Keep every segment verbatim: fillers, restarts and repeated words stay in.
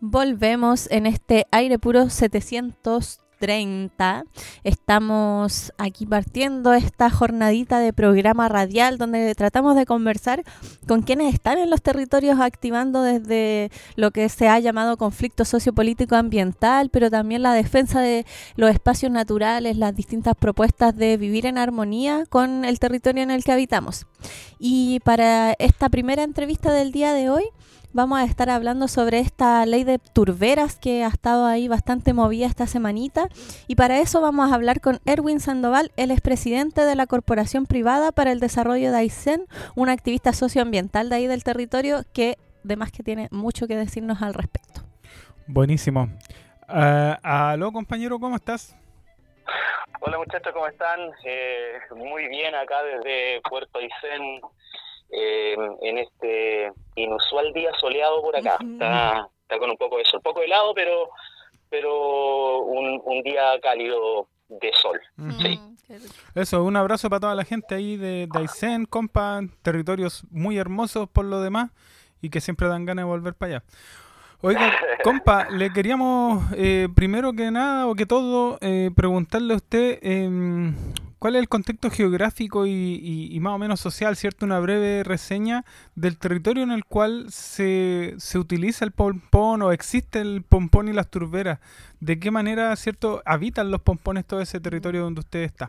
Volvemos en este aire puro setecientos treinta. Estamos aquí partiendo esta jornadita de programa radial donde tratamos de conversar con quienes están en los territorios activando desde lo que se ha llamado conflicto sociopolítico ambiental, pero también la defensa de los espacios naturales, las distintas propuestas de vivir en armonía con el territorio en el que habitamos. Y para esta primera entrevista del día de hoy vamos a estar hablando sobre esta ley de turberas que ha estado ahí bastante movida esta semanita, y para eso vamos a hablar con Erwin Sandoval. Él es presidente de la Corporación Privada para el Desarrollo de Aysén, un activista socioambiental de ahí del territorio que además que tiene mucho que decirnos al respecto. Buenísimo. Uh, aló, compañero, ¿cómo estás? Hola muchachos, ¿cómo están? Eh, muy bien acá desde Puerto Aysén. Eh, en este inusual día soleado por acá. Uh-huh. Está, está con un poco de sol, poco helado, pero pero un, un día cálido de sol. Uh-huh. Sí. Eso, un abrazo para toda la gente ahí de, de Aysén, compa, territorios muy hermosos por lo demás y que siempre dan ganas de volver para allá. Oiga, compa, le queríamos eh, primero que nada o que todo eh, preguntarle a usted eh, ¿cuál es el contexto geográfico y, y, y más o menos social, cierto? Una breve reseña del territorio en el cual se, se utiliza el pompón o existe el pompón y las turberas. ¿De qué manera, cierto, habitan los pompones todo ese territorio donde usted está?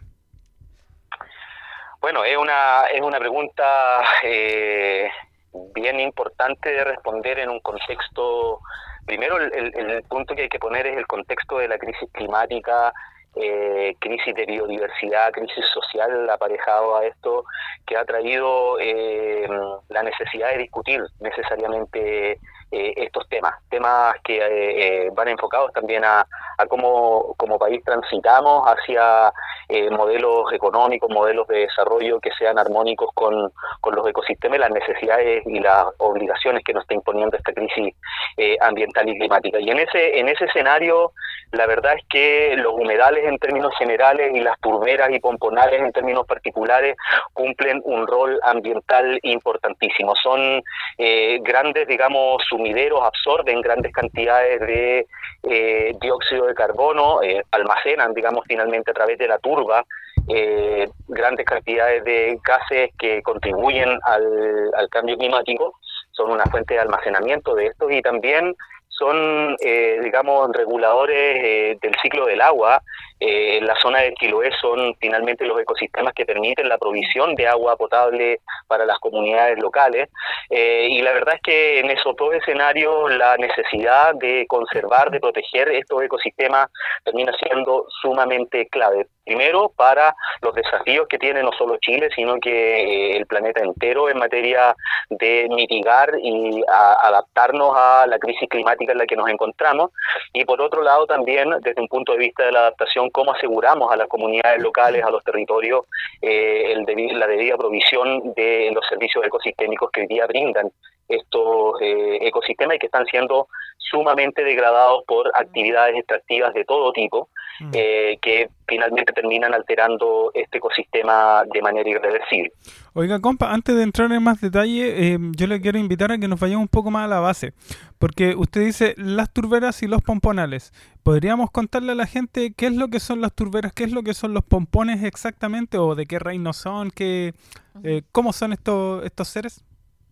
Bueno, es una, es una pregunta eh, bien importante de responder en un contexto. Primero, el, el, el punto que hay que poner es el contexto de la crisis climática, Eh, crisis de biodiversidad, crisis social aparejado a esto, que ha traído eh, la necesidad de discutir necesariamente eh, estos temas, temas que eh, van enfocados también a, a cómo como país transitamos hacia eh, modelos económicos, modelos de desarrollo que sean armónicos con, con los ecosistemas, las necesidades y las obligaciones que nos está imponiendo esta crisis eh, ambiental y climática. Y en ese, en ese escenario, la verdad es que los humedales en términos generales y las turberas y pomponales en términos particulares cumplen un rol ambiental importantísimo. Son eh, grandes, digamos, sumideros, absorben grandes cantidades de eh, dióxido de carbono, eh, almacenan, digamos, finalmente a través de la turba eh, grandes cantidades de gases que contribuyen al, al cambio climático. Son una fuente de almacenamiento de estos y también son, eh, digamos, reguladores eh, del ciclo del agua. Eh, en la zona de Chiloé son finalmente los ecosistemas que permiten la provisión de agua potable para las comunidades locales. Eh, y la verdad es que en esos dos escenarios la necesidad de conservar, de proteger estos ecosistemas termina siendo sumamente clave. Primero, para los desafíos que tiene no solo Chile, sino que eh, el planeta entero en materia de mitigar y a, adaptarnos a la crisis climática en la que nos encontramos. Y por otro lado también, desde un punto de vista de la adaptación, cómo aseguramos a las comunidades locales, a los territorios, eh, el debi- la debida provisión de los servicios ecosistémicos que hoy día brindan estos eh, ecosistemas y que están siendo sumamente degradados por actividades extractivas de todo tipo, eh, que finalmente terminan alterando este ecosistema de manera irreversible. Oiga, compa, antes de entrar en más detalle, eh, yo le quiero invitar a que nos vayamos un poco más a la base, porque usted dice las turberas y los pomponales. ¿Podríamos contarle a la gente qué es lo que son las turberas, qué es lo que son los pompones exactamente, o de qué reino son, qué, eh, cómo son estos, estos seres?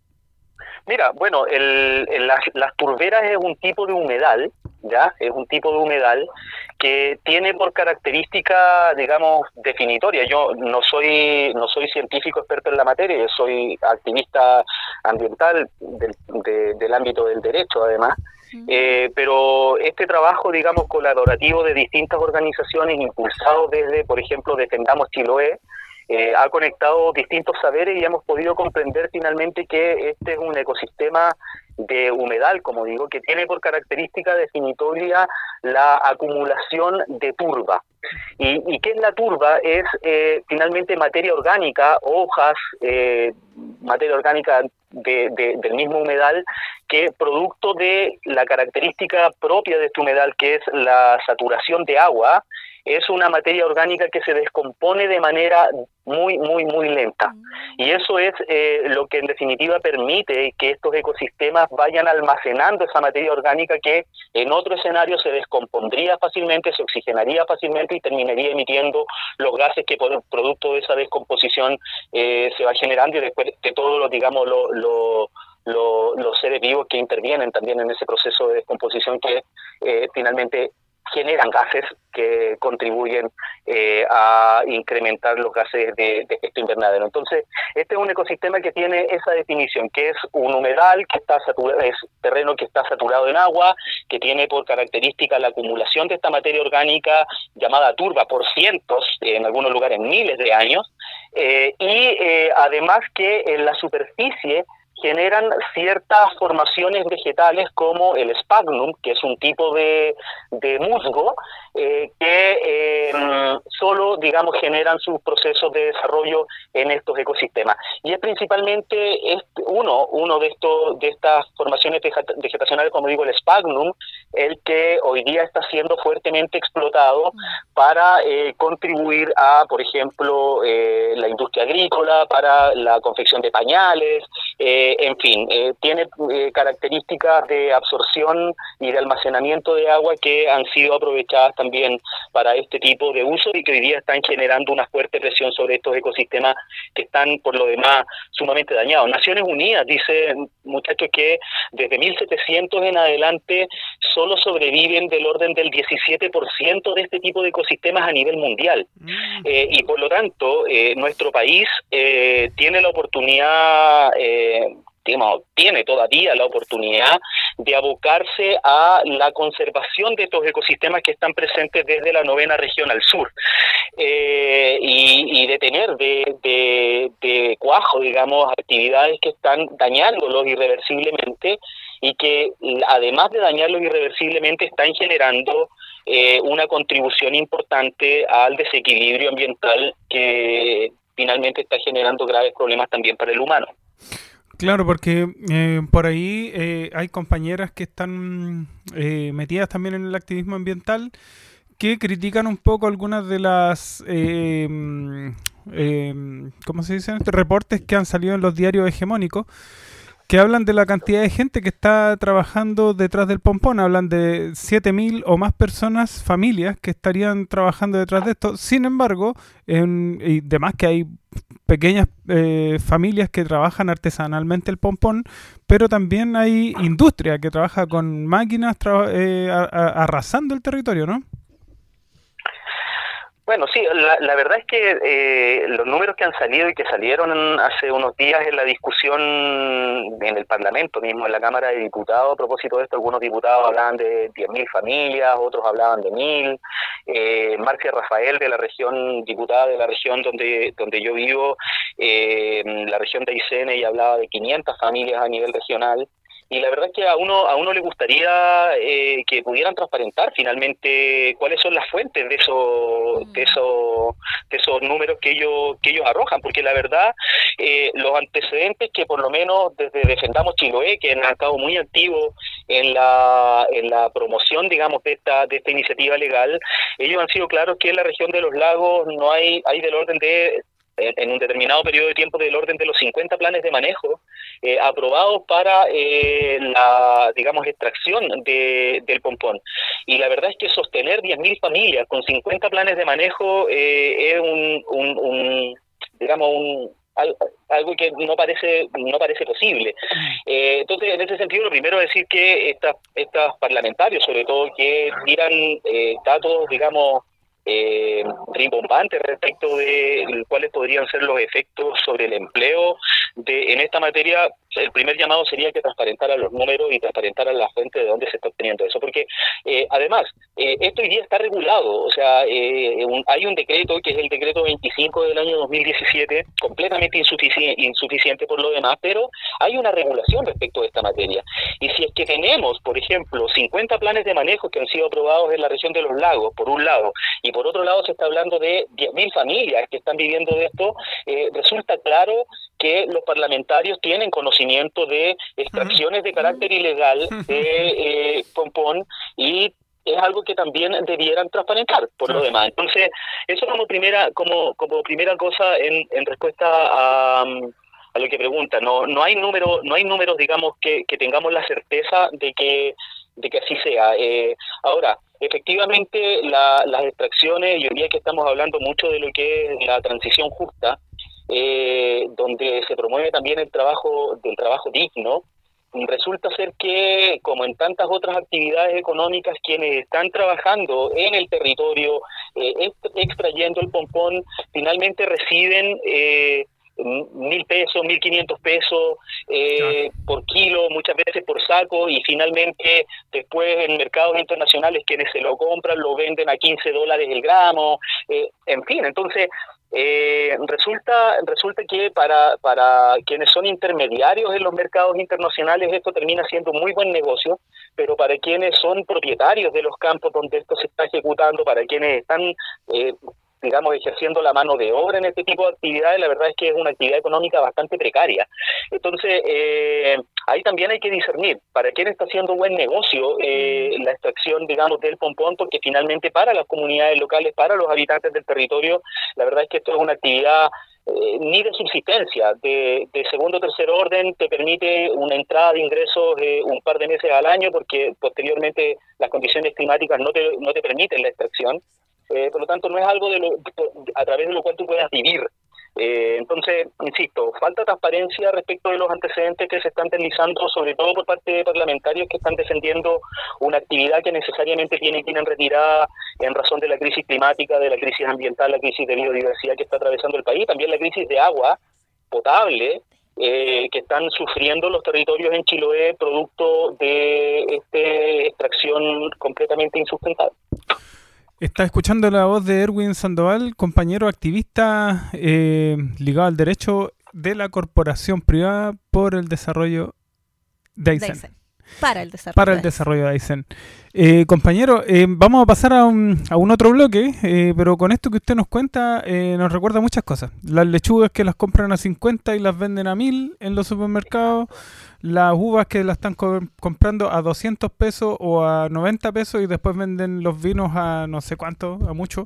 Mira, bueno, el, el, las, las turberas es un tipo de humedal, ¿ya? Es un tipo de humedal que tiene por característica, digamos, definitoria. Yo no soy no soy científico experto en la materia, yo soy activista ambiental del, de, del ámbito del derecho, además. Eh, pero este trabajo, digamos, colaborativo de distintas organizaciones impulsado desde, por ejemplo, Defendamos Chiloé, Eh, ha conectado distintos saberes y hemos podido comprender finalmente que este es un ecosistema de humedal, como digo, que tiene por característica definitoria la acumulación de turba. ¿Y, y qué es la turba? Es eh, finalmente materia orgánica, hojas, eh, materia orgánica de, de, del mismo humedal, que producto de la característica propia de este humedal, que es la saturación de agua, es una materia orgánica que se descompone de manera muy, muy, muy lenta. Y eso es eh, lo que en definitiva permite que estos ecosistemas vayan almacenando esa materia orgánica que en otro escenario se descompondría fácilmente, se oxigenaría fácilmente y terminaría emitiendo los gases que por producto de esa descomposición eh, se va generando, y después de todos los, digamos, los... Lo, lo, los seres vivos que intervienen también en ese proceso de descomposición que eh, finalmente generan gases que contribuyen eh, a incrementar los gases de, de efecto invernadero. Entonces, este es un ecosistema que tiene esa definición, que es un humedal, que está saturado, es terreno que está saturado en agua, que tiene por característica la acumulación de esta materia orgánica llamada turba por cientos, en algunos lugares miles de años, eh, y eh, además que en la superficie generan ciertas formaciones vegetales como el sphagnum, que es un tipo de, de musgo, eh, que eh, solo, digamos, generan sus procesos de desarrollo en estos ecosistemas. Y es principalmente este, uno, uno de, estos, de estas formaciones vegetacionales, como digo, el sphagnum, el que hoy día está siendo fuertemente explotado para eh, contribuir a, por ejemplo, eh, la industria agrícola, para la confección de pañales, eh, en fin, eh, tiene eh, características de absorción y de almacenamiento de agua que han sido aprovechadas también para este tipo de uso y que hoy día están generando una fuerte presión sobre estos ecosistemas que están, por lo demás, sumamente dañados. Naciones Unidas dice, muchachos, que desde mil setecientos en adelante solo sobreviven del orden del diecisiete por ciento de este tipo de ecosistemas a nivel mundial. Mm. Eh, y por lo tanto, eh, nuestro país eh, tiene la oportunidad... Eh, digamos, tiene todavía la oportunidad de abocarse a la conservación de estos ecosistemas que están presentes desde la novena región al sur, eh, y, y de tener de, de, de cuajo, digamos, actividades que están dañándolos irreversiblemente y que, además de dañarlos irreversiblemente, están generando eh, una contribución importante al desequilibrio ambiental que finalmente está generando graves problemas también para el humano. Claro, porque eh, por ahí eh, hay compañeras que están eh, metidas también en el activismo ambiental que critican un poco algunas de las, eh, eh, ¿cómo se dicen? Reportes que han salido en los diarios hegemónicos, que hablan de la cantidad de gente que está trabajando detrás del pompón. Hablan de siete mil o más personas, familias, que estarían trabajando detrás de esto. Sin embargo, en, y demás que hay pequeñas eh, familias que trabajan artesanalmente el pompón, pero también hay industria que trabaja con máquinas eh, a, a, arrasando el territorio, ¿no? Bueno, sí, la, la verdad es que eh, los números que han salido y que salieron hace unos días en la discusión en el Parlamento mismo, en la Cámara de Diputados, a propósito de esto, algunos diputados hablaban de diez mil familias, otros hablaban de mil. Eh, Marcia Rafael, de la región, diputada de la región donde donde yo vivo, eh, la región de Aysén, ella hablaba de quinientas familias a nivel regional. Y la verdad es que a uno a uno le gustaría eh, que pudieran transparentar finalmente cuáles son las fuentes de esos de esos de esos números que ellos que ellos arrojan, porque la verdad eh, los antecedentes que por lo menos desde Defendamos Chiloé, que han estado muy activos en la en la promoción, digamos, de esta de esta iniciativa legal, ellos han sido claros que en la región de los lagos no hay hay del orden de en un determinado periodo de tiempo del orden de los cincuenta planes de manejo eh, aprobados para eh, la, digamos, extracción de, del pompón. Y la verdad es que sostener diez mil familias con cincuenta planes de manejo eh, es un, un, un, digamos, un algo que no parece no parece posible. Eh, entonces, en ese sentido, lo primero es decir que estas estas parlamentarios, sobre todo, que tiran eh, datos, digamos, Eh, rimbombantes respecto de cuáles podrían ser los efectos sobre el empleo de en esta materia. El primer llamado sería que transparentaran los números y transparentaran la fuente de dónde se está obteniendo eso, porque eh, además eh, esto hoy día está regulado, o sea, eh, un, hay un decreto que es el decreto veinticinco del año dos mil diecisiete, completamente insuficiente, insuficiente por lo demás, pero hay una regulación respecto de esta materia. Y si es que tenemos, por ejemplo, cincuenta planes de manejo que han sido aprobados en la región de los lagos, por un lado, y por otro lado se está hablando de diez mil familias que están viviendo de esto, eh, resulta claro que los parlamentarios tienen conocimiento de extracciones de carácter ilegal de eh, pompón, y es algo que también debieran transparentar por lo demás. Entonces, eso como primera como como primera cosa en, en respuesta a, a lo que pregunta. No no hay número, no hay números, digamos, que, que tengamos la certeza de que de que así sea. Eh, ahora, efectivamente, la, las extracciones, y hoy día que estamos hablando mucho de lo que es la transición justa, eh, donde se promueve también el trabajo del trabajo digno, resulta ser que, como en tantas otras actividades económicas, quienes están trabajando en el territorio, eh, extrayendo el pompón, finalmente reciben eh, mil pesos, mil quinientos pesos eh, por kilo, muchas veces por saco, y finalmente después en mercados internacionales quienes se lo compran lo venden a quince dólares el gramo, eh, en fin, entonces eh, resulta resulta que para para quienes son intermediarios en los mercados internacionales esto termina siendo muy buen negocio, pero para quienes son propietarios de los campos donde esto se está ejecutando, para quienes están eh, digamos, ejerciendo la mano de obra en este tipo de actividades, la verdad es que es una actividad económica bastante precaria. Entonces, eh, ahí también hay que discernir para quién está haciendo buen negocio eh, la extracción, digamos, del pompón, porque finalmente para las comunidades locales, para los habitantes del territorio, la verdad es que esto es una actividad eh, ni de subsistencia, de, de segundo o tercer orden, te permite una entrada de ingresos eh, un par de meses al año, porque posteriormente las condiciones climáticas no te, no te permiten la extracción. Eh, por lo tanto, no es algo de lo, a través de lo cual tú puedas vivir. Eh, entonces, insisto, falta transparencia respecto de los antecedentes que se están deslizando, sobre todo por parte de parlamentarios que están defendiendo una actividad que necesariamente tiene que ir en retirada en razón de la crisis climática, de la crisis ambiental, la crisis de biodiversidad que está atravesando el país, también la crisis de agua potable eh, que están sufriendo los territorios en Chiloé producto de esta extracción completamente insustentable. Está escuchando la voz de Erwin Sandoval, compañero activista eh, ligado al derecho de la Corporación Privada por el Desarrollo de Aysén. De Aysén. Para el desarrollo. Para el desarrollo de Aysén. Eh, compañero, eh, vamos a pasar a un, a un otro bloque, eh, pero con esto que usted nos cuenta eh, nos recuerda muchas cosas. Las lechugas que las compran a cincuenta y las venden a mil en los supermercados, las uvas que las están co- comprando a doscientos pesos o a noventa pesos y después venden los vinos a no sé cuánto, a mucho.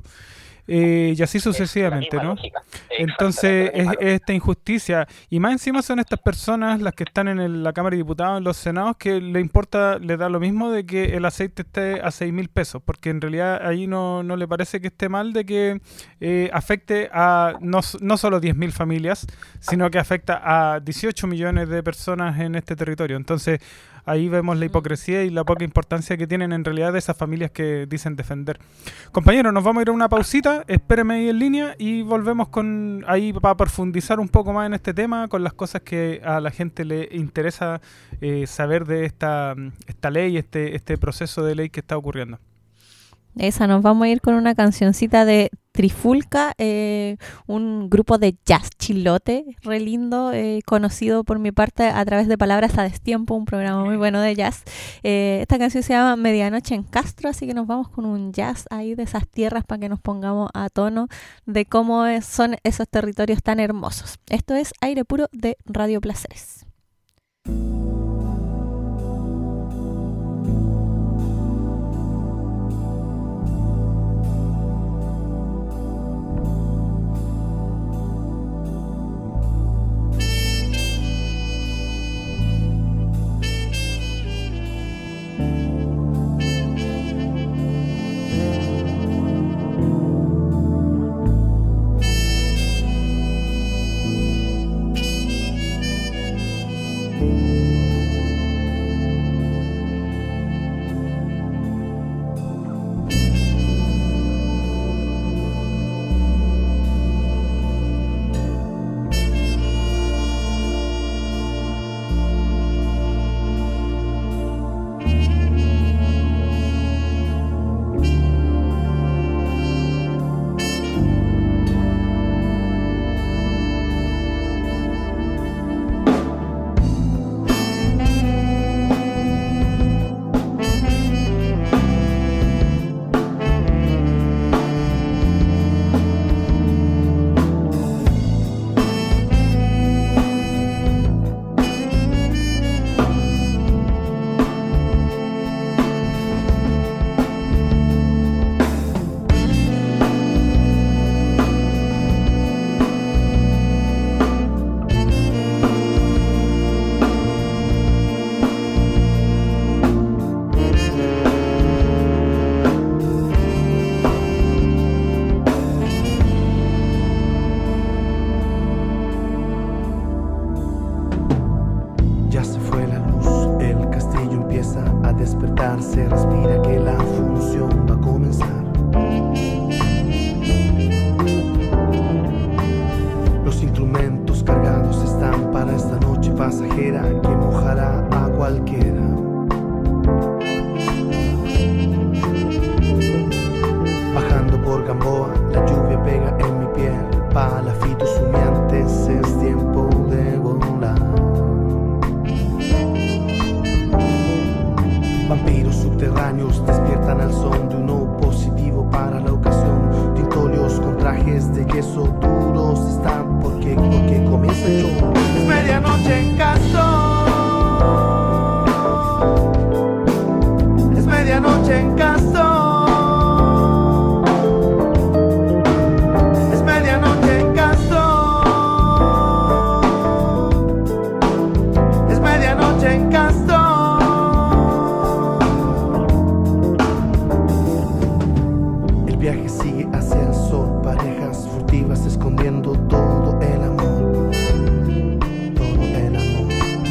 Eh, y así sucesivamente, ¿no? Entonces es, es esta injusticia, y más encima son estas personas las que están en el, la Cámara de Diputados, en los Senados, que le importa, le da lo mismo de que el aceite esté a seis mil pesos, porque en realidad ahí no, no le parece que esté mal de que eh, afecte a no, no solo diez mil familias, sino que afecta a dieciocho millones de personas en este territorio. Entonces ahí vemos la hipocresía y la poca importancia que tienen en realidad de esas familias que dicen defender. Compañero, nos vamos a ir a una pausita, espéreme ahí en línea y volvemos con ahí para profundizar un poco más en este tema, con las cosas que a la gente le interesa eh, saber de esta, esta ley, este, este proceso de ley que está ocurriendo. Esa, nos vamos a ir con una cancioncita de Trifulca, eh, un grupo de jazz chilote, re lindo, eh, conocido por mi parte a través de Palabras a Destiempo, un programa muy bueno de jazz. Eh, esta canción se llama Medianoche en Castro, así que nos vamos con un jazz ahí de esas tierras para que nos pongamos a tono de cómo es, son esos territorios tan hermosos. Esto es Aire Puro de Radio Placeres. Thank you. instrumentos cargados están para esta noche pasajera que mojará a cualquiera. Bajando por Gamboa, la lluvia pega en mi piel. Palafitos humeantes, es tiempo de volar. Vampiros subterráneos despiertan al son de uno positivo para la ocasión. Tintolios con trajes de queso duros están porque, porque comienza el show. Es medianoche en Castro. Es medianoche en Castro. Es medianoche en Castro. Es medianoche en Castro. El viaje sigue hacia el sol, parejas furtivas escondiendo todo el amor, todo el amor.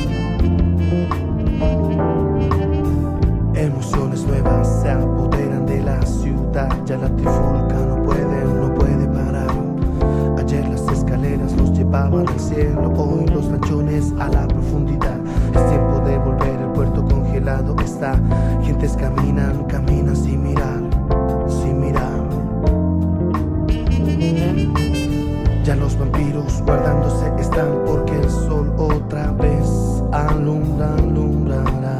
Emociones nuevas se apoderan de la ciudad, ya la trifulca no puede, no puede parar. Ayer las escaleras los llevaban al cielo, hoy los lanchones a la profundidad. Es tiempo de volver, el puerto congelado está, gentes caminan, caminan sin mirar, sin mirar. Ya los vampiros guardándose están porque el sol otra vez alumbra, alumbrará.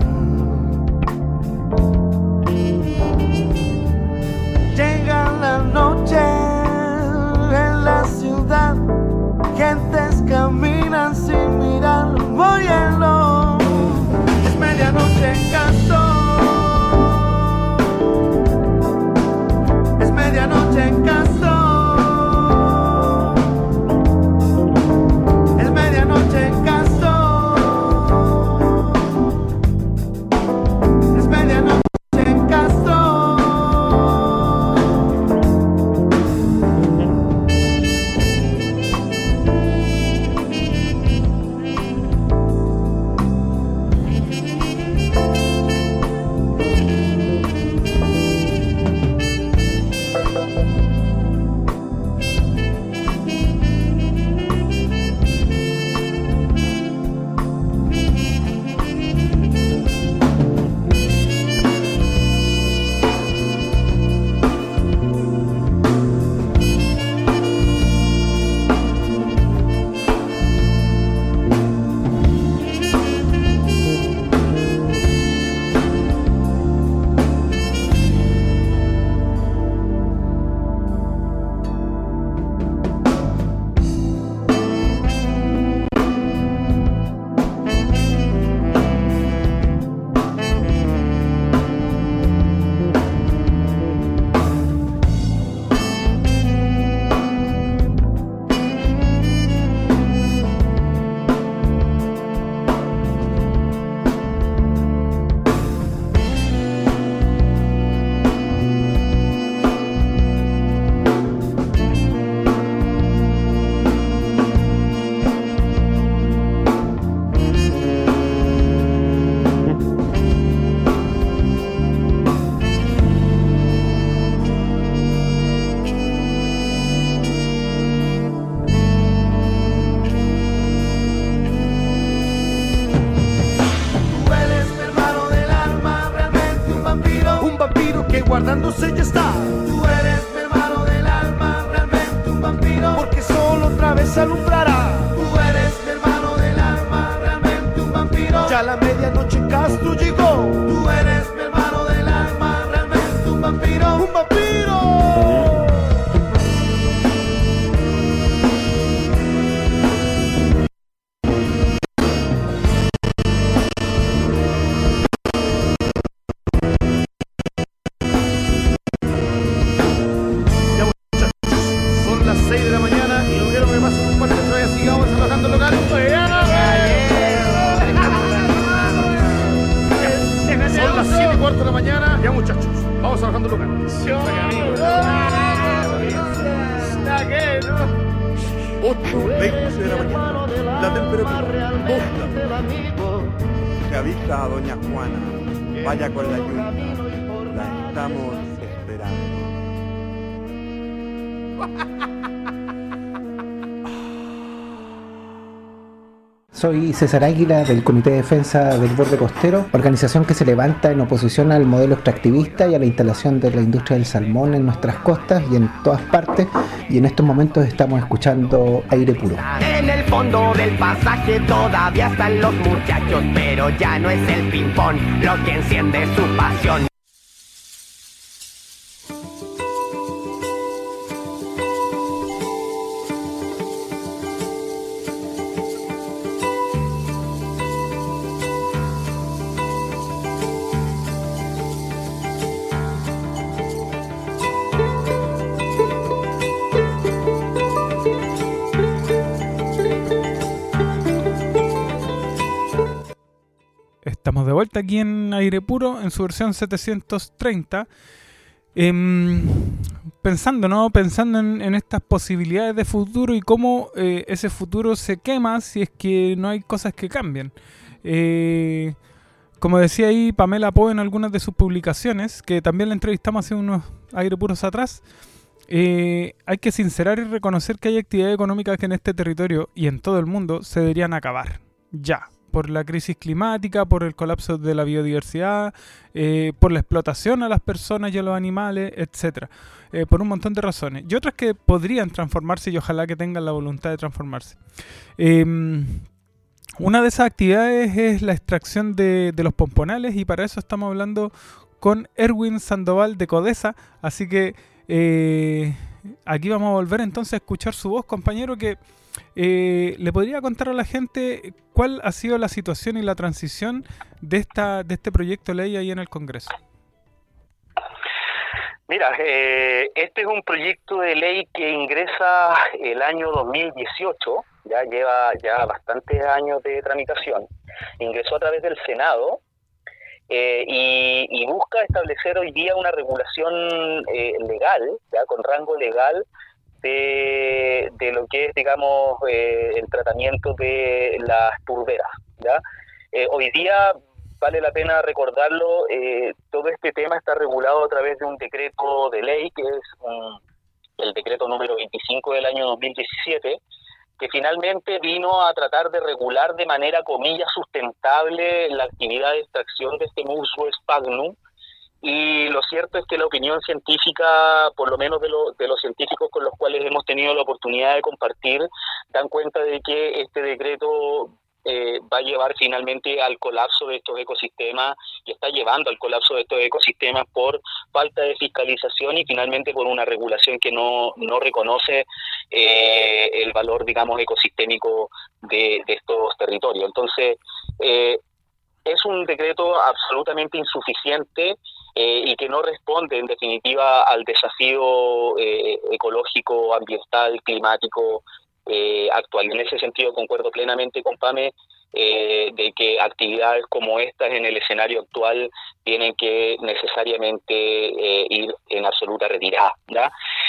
Llega la noche en la ciudad, gentes caminan sin mirar, óyelo. Es medianoche en Castro. Es medianoche en Castro. Es medianoche en Castro. Es medianoche en Castro. Guardándose ya está. Tú eres mi hermano del alma, realmente un vampiro, porque solo otra vez alumbrará. Tú eres mi hermano del alma, realmente un vampiro. Ya la medianoche en Castro llegó. Tú eres mi hermano del alma, realmente un vampiro, un vampiro. ocho veinte de la mañana, la temperatura dos. Se avisa a doña Juana, vaya con la yunta, la estamos esperando. Soy César Águila del Comité de Defensa del Borde Costero, organización que se levanta en oposición al modelo extractivista y a la instalación de la industria del salmón en nuestras costas y en todas partes, y en estos momentos estamos escuchando Aire Puro. En el fondo del pasaje todavía están los muchachos, pero ya no es el ping-pong lo que enciende su pasión. Estamos de vuelta aquí en Aire Puro, en su versión setecientos treinta. Eh, pensando, ¿no? Pensando en, en estas posibilidades de futuro y cómo eh, ese futuro se quema si es que no hay cosas que cambien. Eh, como decía ahí Pamela Poe en algunas de sus publicaciones, que también la entrevistamos hace unos Aire Puros atrás, eh, hay que sincerar y reconocer que hay actividades económicas que en este territorio y en todo el mundo se deberían acabar. Ya. Por la crisis climática, por el colapso de la biodiversidad, eh, por la explotación a las personas y a los animales, etcétera. Eh, por un montón de razones. Y otras que podrían transformarse y ojalá que tengan la voluntad de transformarse. Eh, una de esas actividades es la extracción de, de los pomponales y para eso estamos hablando con Erwin Sandoval de Codesa. Así que eh, aquí vamos a volver entonces a escuchar su voz, compañero, que Eh, ¿le podría contar a la gente cuál ha sido la situación y la transición de esta de este proyecto de ley ahí en el Congreso? Mira, eh, este es un proyecto de ley que ingresa el año dos mil dieciocho, ya lleva ya bastantes años de tramitación, ingresó a través del Senado eh, y, y busca establecer hoy día una regulación eh, legal, ya con rango legal, De, de lo que es, digamos, eh, el tratamiento de las turberas, ¿ya? Eh, hoy día, vale la pena recordarlo, eh, todo este tema está regulado a través de un decreto de ley, que es un, el decreto número veinticinco del año dos mil diecisiete, que finalmente vino a tratar de regular de manera, comillas, sustentable la actividad de extracción de este musgo sphagnum. Y lo cierto es que la opinión científica, por lo menos de, lo, de los científicos con los cuales hemos tenido la oportunidad de compartir, dan cuenta de que este decreto eh, va a llevar finalmente al colapso de estos ecosistemas y está llevando al colapso de estos ecosistemas por falta de fiscalización y finalmente por una regulación que no, no reconoce eh, el valor, digamos, ecosistémico de, de estos territorios. Entonces, eh, es un decreto absolutamente insuficiente eh, y que no responde en definitiva al desafío eh, ecológico, ambiental, climático eh, actual. En ese sentido concuerdo plenamente con Pame eh, de que actividades como estas en el escenario actual tienen que necesariamente eh, ir en absoluta retirada, ¿ya?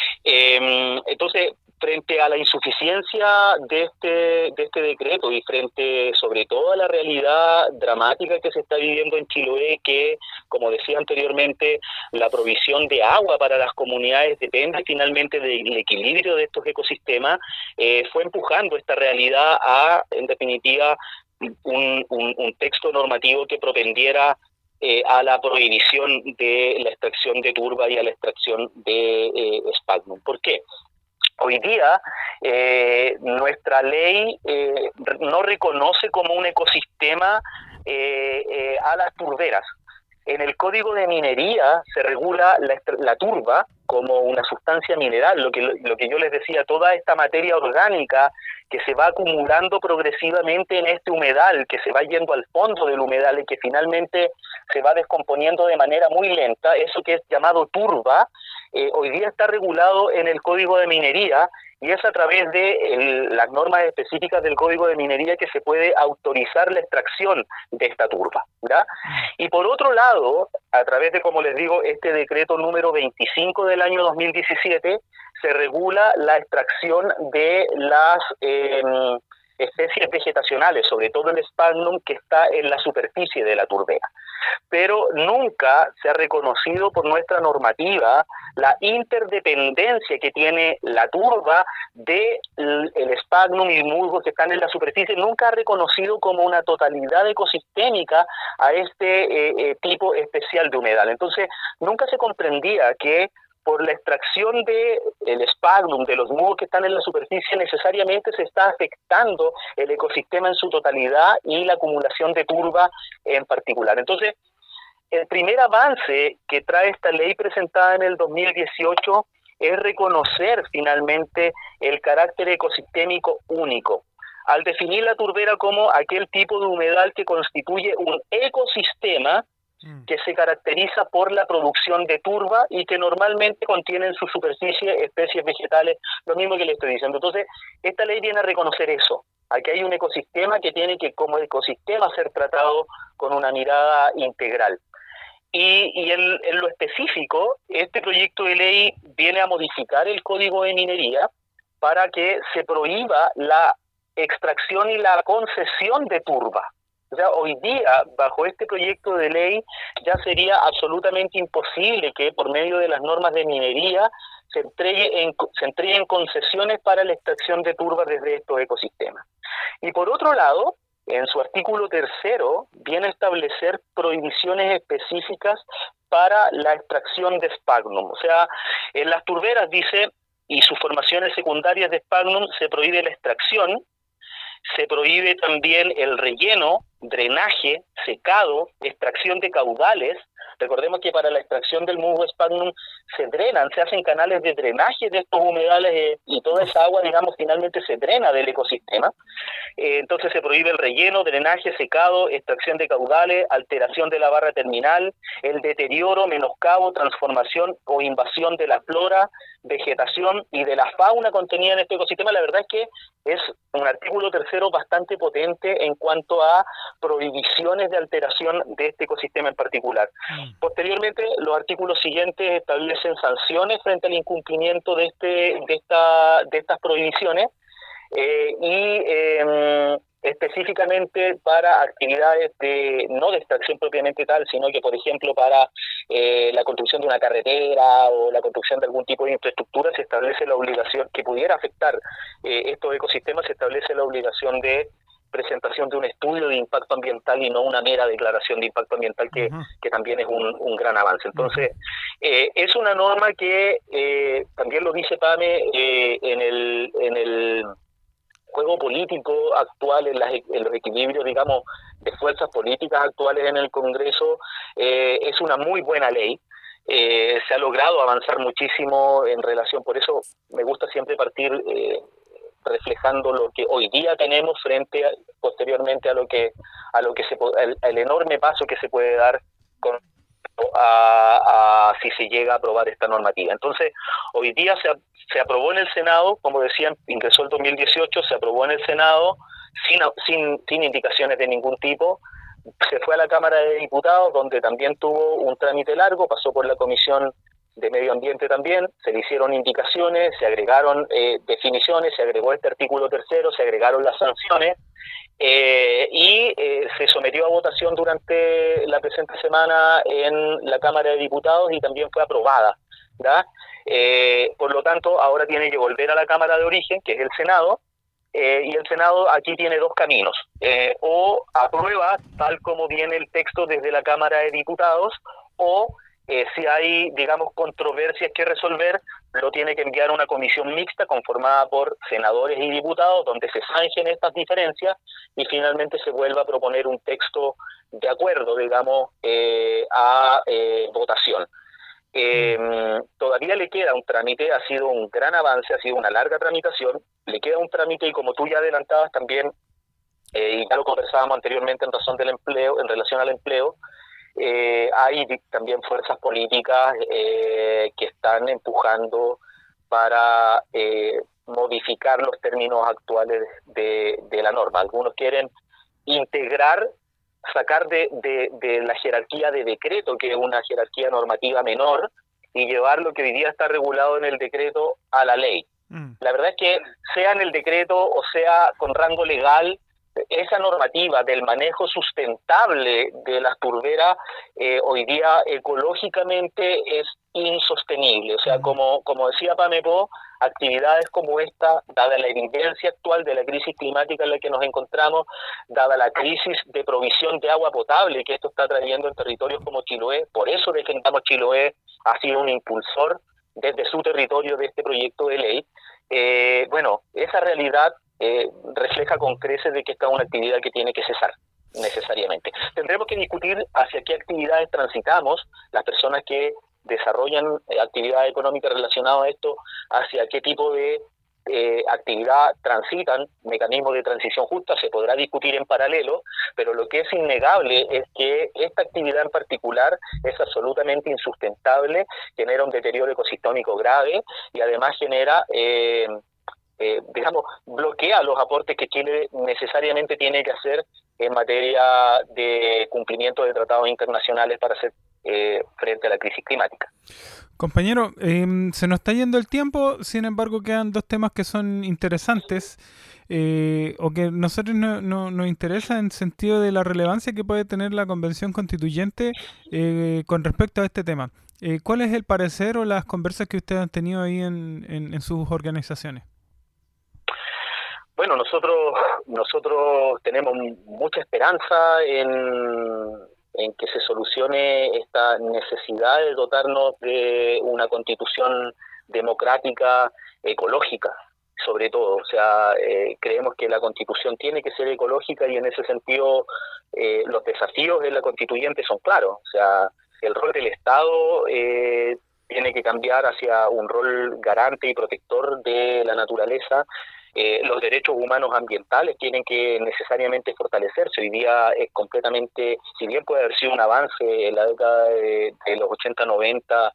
Eh, entonces, frente a la insuficiencia de este de este decreto y frente sobre todo a la realidad dramática que se está viviendo en Chiloé, que, como decía anteriormente, la provisión de agua para las comunidades depende finalmente del equilibrio de estos ecosistemas, eh, fue empujando esta realidad a, en definitiva, un, un, un texto normativo que propendiera eh, a la prohibición de la extracción de turba y a la extracción de eh, sphagnum. ¿Por qué? Hoy día eh, nuestra ley eh, no reconoce como un ecosistema eh, eh, a las turberas. En el Código de Minería se regula la, la turba como una sustancia mineral, lo que, lo que yo les decía, toda esta materia orgánica que se va acumulando progresivamente en este humedal, que se va yendo al fondo del humedal y que finalmente se va descomponiendo de manera muy lenta, eso que es llamado turba, eh, hoy día está regulado en el Código de Minería y es a través de el, las normas específicas del Código de Minería que se puede autorizar la extracción de esta turba, ¿ya? Y por otro lado, a través de, como les digo, este decreto número veinticinco del año dos mil diecisiete, se regula la extracción de las eh, especies vegetacionales, sobre todo el sphagnum que está en la superficie de la turbera. Pero nunca se ha reconocido por nuestra normativa la interdependencia que tiene la turba del el sphagnum y musgos que están en la superficie. Nunca ha reconocido como una totalidad ecosistémica a este eh, eh, tipo especial de humedal. Entonces, nunca se comprendía que por la extracción de el sphagnum, de los musgos que están en la superficie, necesariamente se está afectando el ecosistema en su totalidad y la acumulación de turba en particular. Entonces, el primer avance que trae esta ley presentada en el dos mil dieciocho es reconocer finalmente el carácter ecosistémico único, al definir la turbera como aquel tipo de humedal que constituye un ecosistema que se caracteriza por la producción de turba y que normalmente contiene en su superficie especies vegetales, lo mismo que le estoy diciendo. Entonces, esta ley viene a reconocer eso. Aquí hay un ecosistema que tiene que, como ecosistema, ser tratado con una mirada integral. Y, y en, en lo específico, este proyecto de ley viene a modificar el Código de Minería para que se prohíba la extracción y la concesión de turba. O sea, hoy día, bajo este proyecto de ley, ya sería absolutamente imposible que por medio de las normas de minería se entregue en, se entreguen concesiones para la extracción de turba desde estos ecosistemas. Y por otro lado, en su artículo tercero, viene a establecer prohibiciones específicas para la extracción de sphagnum. O sea, en las turberas dice, y sus formaciones secundarias de sphagnum, se prohíbe la extracción, se prohíbe también el relleno, drenaje, secado, extracción de caudales. Recordemos que para la extracción del musgo sphagnum se drenan, se hacen canales de drenaje de estos humedales eh, y toda esa agua, digamos, finalmente se drena del ecosistema. Eh, entonces se prohíbe el relleno, drenaje, secado, extracción de caudales, alteración de la barra terminal, el deterioro, menoscabo, transformación o invasión de la flora, vegetación y de la fauna contenida en este ecosistema. La verdad es que es un artículo tercero bastante potente en cuanto a prohibiciones de alteración de este ecosistema en particular. Mm. Posteriormente, los artículos siguientes establecen sanciones frente al incumplimiento de este de esta de estas prohibiciones eh, y eh, específicamente para actividades de no de extracción propiamente tal, sino que, por ejemplo, para eh, la construcción de una carretera o la construcción de algún tipo de infraestructura, se establece la obligación que pudiera afectar eh, estos ecosistemas, se establece la obligación de presentación de un estudio de impacto ambiental y no una mera declaración de impacto ambiental, que, uh-huh. que también es un, un gran avance. Entonces, eh, es una norma que eh, también lo dice Pame eh, en el en el juego político actual, en, las, en los equilibrios, digamos, de fuerzas políticas actuales en el Congreso, eh, es una muy buena ley. Eh, se ha logrado avanzar muchísimo en relación, por eso me gusta siempre partir eh, reflejando lo que hoy día tenemos frente a, posteriormente a lo que a lo que se el, el enorme paso que se puede dar con a, a si se llega a aprobar esta normativa. Entonces, hoy día se, se aprobó en el Senado, como decían, ingresó el dos mil dieciocho, se aprobó en el Senado sin, sin, sin indicaciones de ningún tipo, se fue a la Cámara de Diputados, donde también tuvo un trámite largo, pasó por la Comisión de Medio Ambiente también, se le hicieron indicaciones, se agregaron eh, definiciones, se agregó este artículo tercero, se agregaron las sanciones, eh, y eh, se sometió a votación durante la presente semana en la Cámara de Diputados y también fue aprobada, ¿verdad? Eh, por lo tanto, ahora tiene que volver a la Cámara de Origen, que es el Senado, eh, y el Senado aquí tiene dos caminos, eh, o aprueba tal como viene el texto desde la Cámara de Diputados, o Eh, si hay, digamos, controversias que resolver, lo tiene que enviar una comisión mixta conformada por senadores y diputados, donde se zanjen estas diferencias y finalmente se vuelva a proponer un texto de acuerdo, digamos, eh, a eh, votación. Eh, todavía le queda un trámite, ha sido un gran avance, ha sido una larga tramitación, le queda un trámite y como tú ya adelantabas también, eh, y ya lo conversábamos anteriormente en razón del empleo, en relación al empleo, Eh, hay también fuerzas políticas eh, que están empujando para eh, modificar los términos actuales de, de la norma. Algunos quieren integrar, sacar de, de, de la jerarquía de decreto, que es una jerarquía normativa menor, y llevar lo que hoy día está regulado en el decreto a la ley. Mm. La verdad es que sea en el decreto o sea con rango legal, esa normativa del manejo sustentable de las turberas eh, hoy día ecológicamente es insostenible. O sea, como, como decía Pamepo, actividades como esta, dada la evidencia actual de la crisis climática en la que nos encontramos, dada la crisis de provisión de agua potable que esto está trayendo en territorios como Chiloé, por eso defendamos Chiloé, ha sido un impulsor desde su territorio de este proyecto de ley. Eh, bueno, esa realidad Eh, refleja con creces de que esta es una actividad que tiene que cesar necesariamente. Tendremos que discutir hacia qué actividades transitamos, las personas que desarrollan eh, actividad económica relacionada a esto, hacia qué tipo de eh, actividad transitan, mecanismos de transición justa, se podrá discutir en paralelo, pero lo que es innegable es que esta actividad en particular es absolutamente insustentable, genera un deterioro ecosistémico grave y además genera... Eh, Eh, digamos, bloquea los aportes que Chile necesariamente tiene que hacer en materia de cumplimiento de tratados internacionales para hacer eh, frente a la crisis climática. Compañero, eh, se nos está yendo el tiempo, sin embargo quedan dos temas que son interesantes eh, o que a nosotros no, no, nos interesa en sentido de la relevancia que puede tener la Convención Constituyente eh, con respecto a este tema. Eh, ¿Cuál es el parecer o las conversas que ustedes han tenido ahí en, en, en sus organizaciones? Bueno, nosotros nosotros tenemos mucha esperanza en, en que se solucione esta necesidad de dotarnos de una constitución democrática, ecológica, sobre todo. O sea, eh, creemos que la constitución tiene que ser ecológica y en ese sentido eh, los desafíos de la constituyente son claros. O sea, el rol del Estado eh, tiene que cambiar hacia un rol garante y protector de la naturaleza. Eh, los derechos humanos ambientales tienen que necesariamente fortalecerse. Hoy día es completamente, si bien puede haber sido un avance en la década de, de los ochenta noventa,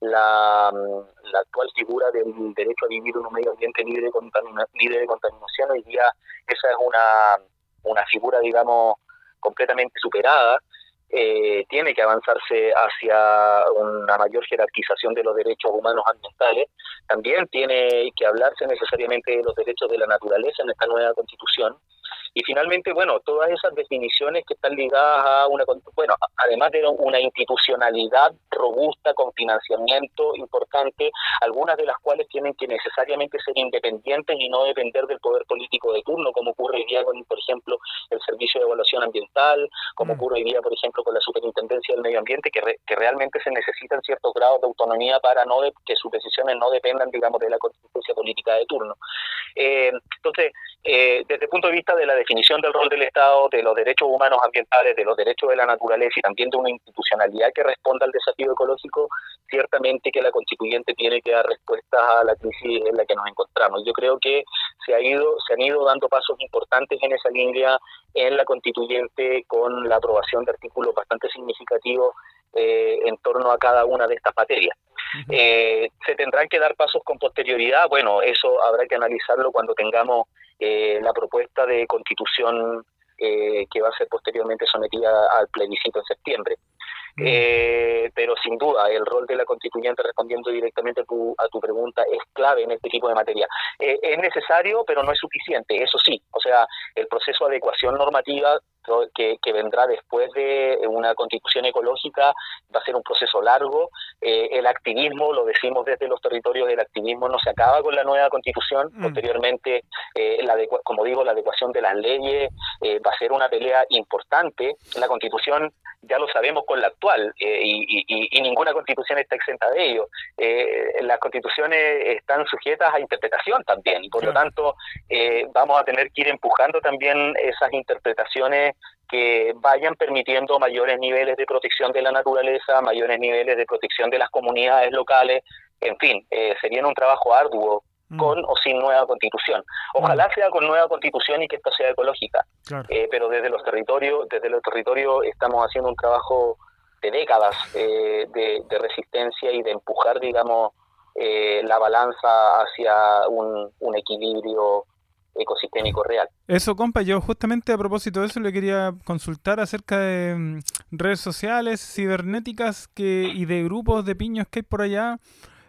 la, la actual figura del derecho a vivir en un medio ambiente libre de, contamina, libre de contaminación, hoy día esa es una, una figura, digamos, completamente superada. Eh, tiene que avanzarse hacia una mayor jerarquización de los derechos humanos ambientales. También tiene que hablarse necesariamente de los derechos de la naturaleza en esta nueva Constitución. Y finalmente, bueno, todas esas definiciones que están ligadas a una, bueno, además de una institucionalidad robusta con financiamiento importante, algunas de las cuales tienen que necesariamente ser independientes y no depender del poder político de turno, como ocurre hoy día con, por ejemplo, el Servicio de Evaluación Ambiental, como ocurre hoy día, por ejemplo, con la Superintendencia del Medio Ambiente, que, re, que realmente se necesitan ciertos grados de autonomía para no de, que sus decisiones no dependan, digamos, de la consistencia política de turno. Eh, entonces, eh, desde el punto de vista de la definición del rol del Estado, de los derechos humanos ambientales, de los derechos de la naturaleza y también de una institucionalidad que responda al desafío ecológico, ciertamente que la constituyente tiene que dar respuestas a la crisis en la que nos encontramos. Yo creo que se ha ido, se han ido dando pasos importantes en esa línea en la constituyente con la aprobación de artículos bastante significativos eh, en torno a cada una de estas materias. Uh-huh. Eh, ¿Se tendrán que dar pasos con posterioridad? Bueno, eso habrá que analizarlo cuando tengamos eh, la propuesta de constitución eh, que va a ser posteriormente sometida al plebiscito en septiembre. Uh-huh. Eh, pero sin duda el rol de la constituyente, respondiendo directamente a tu, a tu pregunta, es clave en este tipo de materia. Eh, es necesario, pero no es suficiente, eso sí. O sea, el proceso de adecuación normativa que, que vendrá después de una constitución ecológica va a ser un proceso largo. Eh, el activismo, lo decimos desde los territorios, el activismo no se acaba con la nueva constitución. Mm. Posteriormente, eh, la adecua- como digo, la adecuación de las leyes eh, va a ser una pelea importante. La constitución ya lo sabemos con la actual eh, y, y, y ninguna constitución está exenta de ello. Eh, las constituciones están sujetas a interpretación también y por claro. lo tanto eh, vamos a tener que ir empujando también esas interpretaciones que vayan permitiendo mayores niveles de protección de la naturaleza, mayores niveles de protección de las comunidades locales. En fin, eh, sería un trabajo arduo mm. con o sin nueva constitución. Ojalá mm. sea con nueva constitución y que esto sea ecológica. Claro. Eh, pero desde los territorios, desde los territorios estamos haciendo un trabajo de décadas eh, de, de resistencia y de empujar, digamos, eh, la balanza hacia un, un equilibrio ecosistémico real. Eso, compa, yo justamente a propósito de eso le quería consultar acerca de um, redes sociales cibernéticas que y de grupos de piños que hay por allá.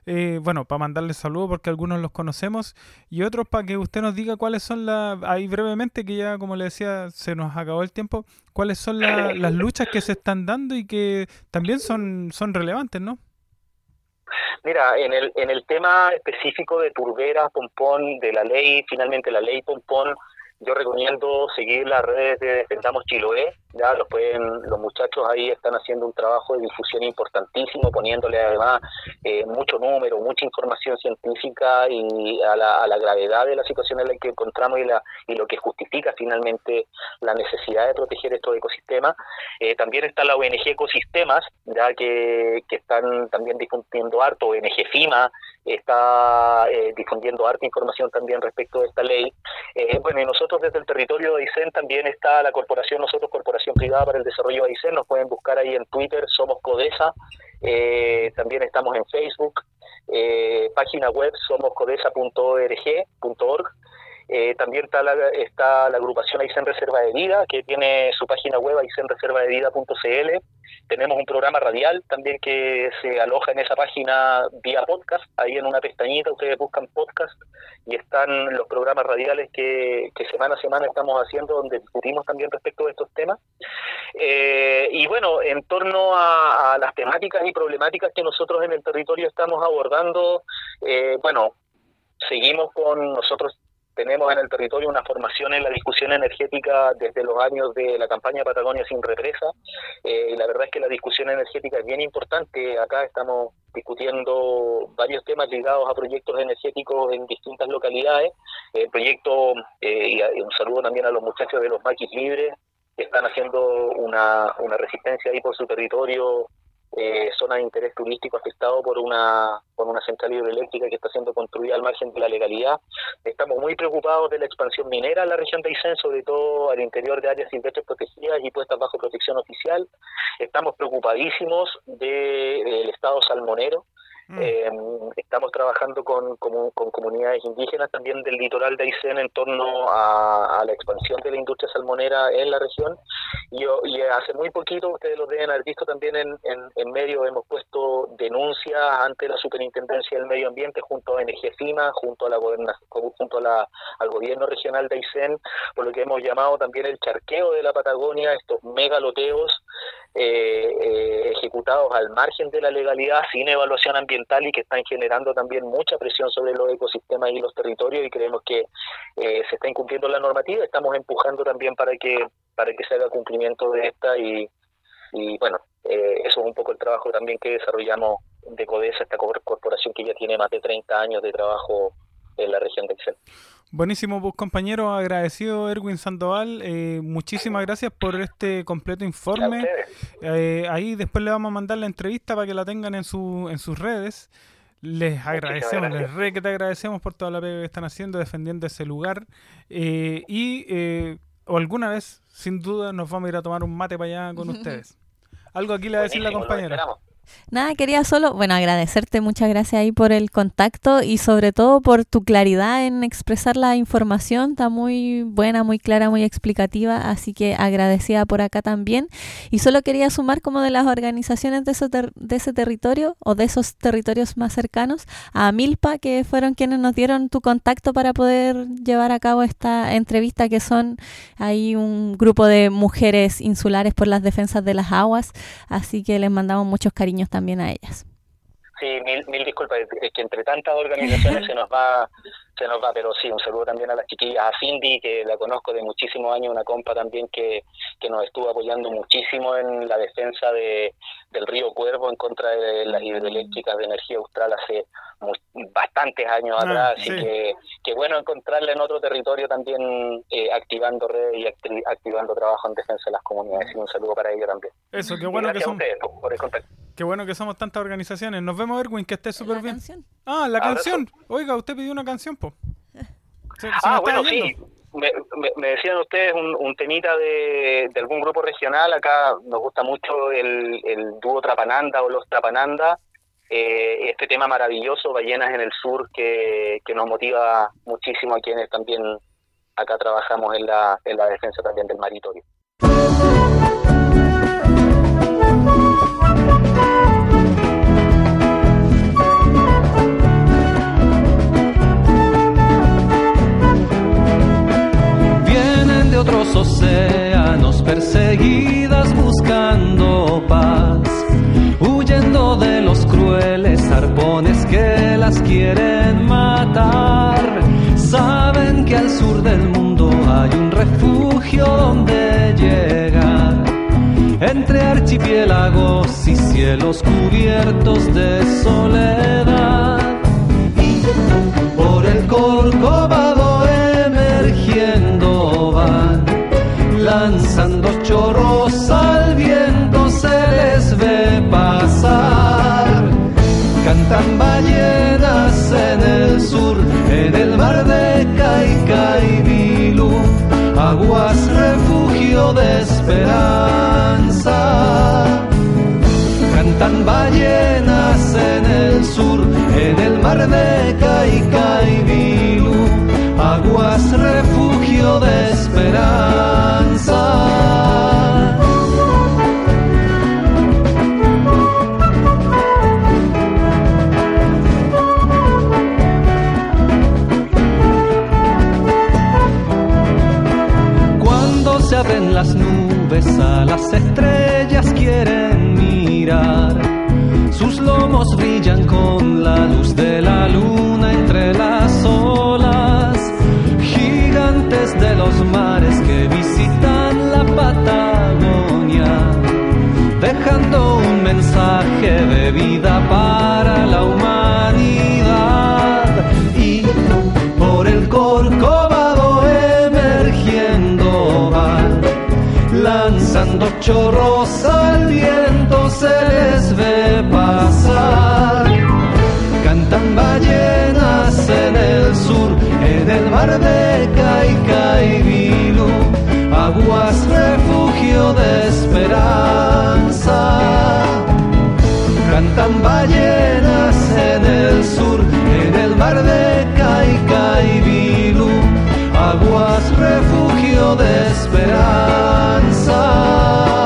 eh, bueno, para mandarles saludos porque algunos los conocemos y otros para que usted nos diga cuáles son las, ahí brevemente, que ya como le decía, se nos acabó el tiempo, cuáles son la, las luchas que se están dando y que también son, son relevantes, ¿no? Mira, en el, en el tema específico de Turberas, Pompón, de la ley, finalmente la ley Pompón, yo recomiendo seguir las redes de Defendamos Chiloé, ya los pueden, los muchachos ahí están haciendo un trabajo de difusión importantísimo, poniéndole además eh, mucho número, mucha información científica y a la, a la gravedad de la situación en la que encontramos y, la, y lo que justifica finalmente la necesidad de proteger estos ecosistemas. Eh, también está la O N G Ecosistemas, ya que, que están también difundiendo harto, O N G FIMA está eh, difundiendo harta información también respecto de esta ley. Eh, bueno, y nosotros desde el territorio de Aysén también está la corporación, nosotros Corporación Privada para el Desarrollo de Aysén, nos pueden buscar ahí en Twitter, somos Codesa, eh, también estamos en Facebook, eh, página web somos codesa punto org punto org. Eh, también está la, está la agrupación Aysén Reserva de Vida, que tiene su página web aysén reserva de vida punto c l. Tenemos un programa radial también que se aloja en esa página vía podcast. Ahí en una pestañita ustedes buscan podcast y están los programas radiales que, que semana a semana estamos haciendo, donde discutimos también respecto de estos temas. Eh, y bueno, en torno a, a las temáticas y problemáticas que nosotros en el territorio estamos abordando, eh, bueno, seguimos con nosotros. Tenemos en el territorio una formación en la discusión energética desde los años de la campaña Patagonia sin represa, eh, y la verdad es que la discusión energética es bien importante. Acá estamos discutiendo varios temas ligados a proyectos energéticos en distintas localidades. El proyecto, eh, y un saludo también a los muchachos de los Maquis Libres, que están haciendo una, una resistencia ahí por su territorio, Eh, zona de interés turístico afectado por una por una central hidroeléctrica que está siendo construida al margen de la legalidad. Estamos muy preocupados de la expansión minera en la región de Aysén, sobre todo al interior de áreas silvestres protegidas y puestas bajo protección oficial. Estamos preocupadísimos de, del estado salmonero. Mm. Eh, estamos trabajando con, con, con comunidades indígenas también del litoral de Aysén en torno a, a la expansión de la industria salmonera en la región. Y, y hace muy poquito, ustedes lo deben haber visto también en, en, en medio, hemos puesto denuncias ante la Superintendencia del Medio Ambiente junto a O N G FIMA, junto a la junto a la, al gobierno regional de Aysén, por lo que hemos llamado también el charqueo de la Patagonia, estos megaloteos eh, eh, ejecutados al margen de la legalidad, sin evaluación ambiental, y que están generando también mucha presión sobre los ecosistemas y los territorios, y creemos que eh, se está incumpliendo la normativa. Estamos empujando también para que para que se haga cumplimiento de esta y, y bueno, eh, eso es un poco el trabajo también que desarrollamos de Codesa, esta corporación que ya tiene más de treinta años de trabajo en la región de Aysén. Buenísimo, pues compañero, agradecido Erwin Sandoval, eh, muchísimas gracias por este completo informe. Eh, ahí después le vamos a mandar la entrevista para que la tengan en su en sus redes. Les agradecemos, les re que te agradecemos por toda la pega que están haciendo, defendiendo ese lugar. Eh, y eh, o alguna vez, sin duda, nos vamos a ir a tomar un mate para allá con ustedes. Algo aquí le va a decir la compañera. Nada, quería solo, bueno, agradecerte, muchas gracias ahí por el contacto y sobre todo por tu claridad en expresar la información, está muy buena, muy clara, muy explicativa, así que agradecida por acá también. Y solo quería sumar como de las organizaciones de, eso ter- de ese territorio o de esos territorios más cercanos a Milpa, que fueron quienes nos dieron tu contacto para poder llevar a cabo esta entrevista, que son ahí un grupo de mujeres insulares por las defensas de las aguas, así que les mandamos muchos cariños también a ellas. Sí, mil, mil disculpas, es que entre tantas organizaciones se nos va, se nos va, pero sí, un saludo también a las chiquillas, a Cindy, que la conozco de muchísimos años, una compa también que, que nos estuvo apoyando muchísimo en la defensa de, del río Cuervo en contra de las hidroeléctricas de energía austral hace muy, bastantes años ah, atrás, así sí. que, que bueno encontrarla en otro territorio también eh, activando redes y acti- activando trabajo en defensa de las comunidades, y un saludo para ella también. Eso, qué bueno que son... a ustedes por, por el contacto. Qué bueno que somos tantas organizaciones. Nos vemos, Erwin, que esté súper bien. Canción? Ah, la Abrazo. Canción. Oiga, usted pidió una canción, po. Se, se ah, bueno, sí. Me, me, me decían ustedes un, un temita de, de algún grupo regional. Acá nos gusta mucho el, el dúo Trapananda o los Trapananda. Eh, este tema maravilloso, Ballenas en el Sur, que, que nos motiva muchísimo a quienes también acá trabajamos en la, en la defensa también del maritorio. erguidas buscando paz, huyendo de los crueles arpones que las quieren matar. Saben que al sur del mundo hay un refugio donde llegar, entre archipiélagos y cielos cubiertos de soledad. Y por el Corcovado emergiendo van, lanzando chorros al viento se les ve pasar. Cantan ballenas en el sur, en el mar de Kaikaivilú, aguas refugio de esperanza. Cantan ballenas en el sur, en el mar de Kaikaivilú, aguas refugio de esperanza. Se abren las nubes, a las estrellas quieren mirar. Sus lomos brillan con la luz de la luna entre las olas. Gigantes de los mares que visitan la Patagonia, dejando un mensaje de vida para la humanidad. Y por el Corcovado emergiendo van, lanzando chorros al viento se les ve pasar. Cantan ballenas en el sur, en el mar de Kaikaivilú, aguas refugio de esperanza. Cantan ballenas en el sur, en el mar de Kaikaivilú, aguas refugio de esperanza.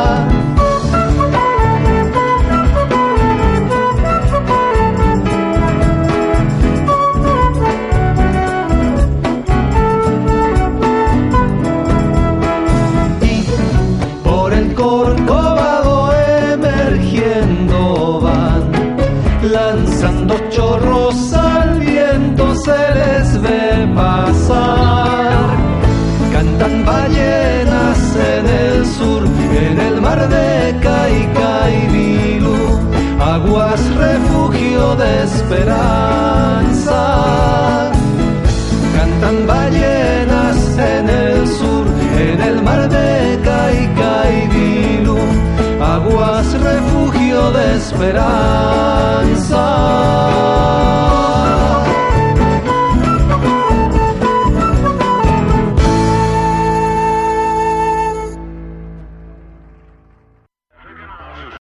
Y por el Corcovado emergiendo van, lanzando chorros al viento se les ve pasar. Cantan ballenas en el sur, en el mar de Kaikaivilú, aguas refugio de esperanza. Cantan ballenas en el sur, en el mar de Kaikaivilú, aguas refugio de esperanza.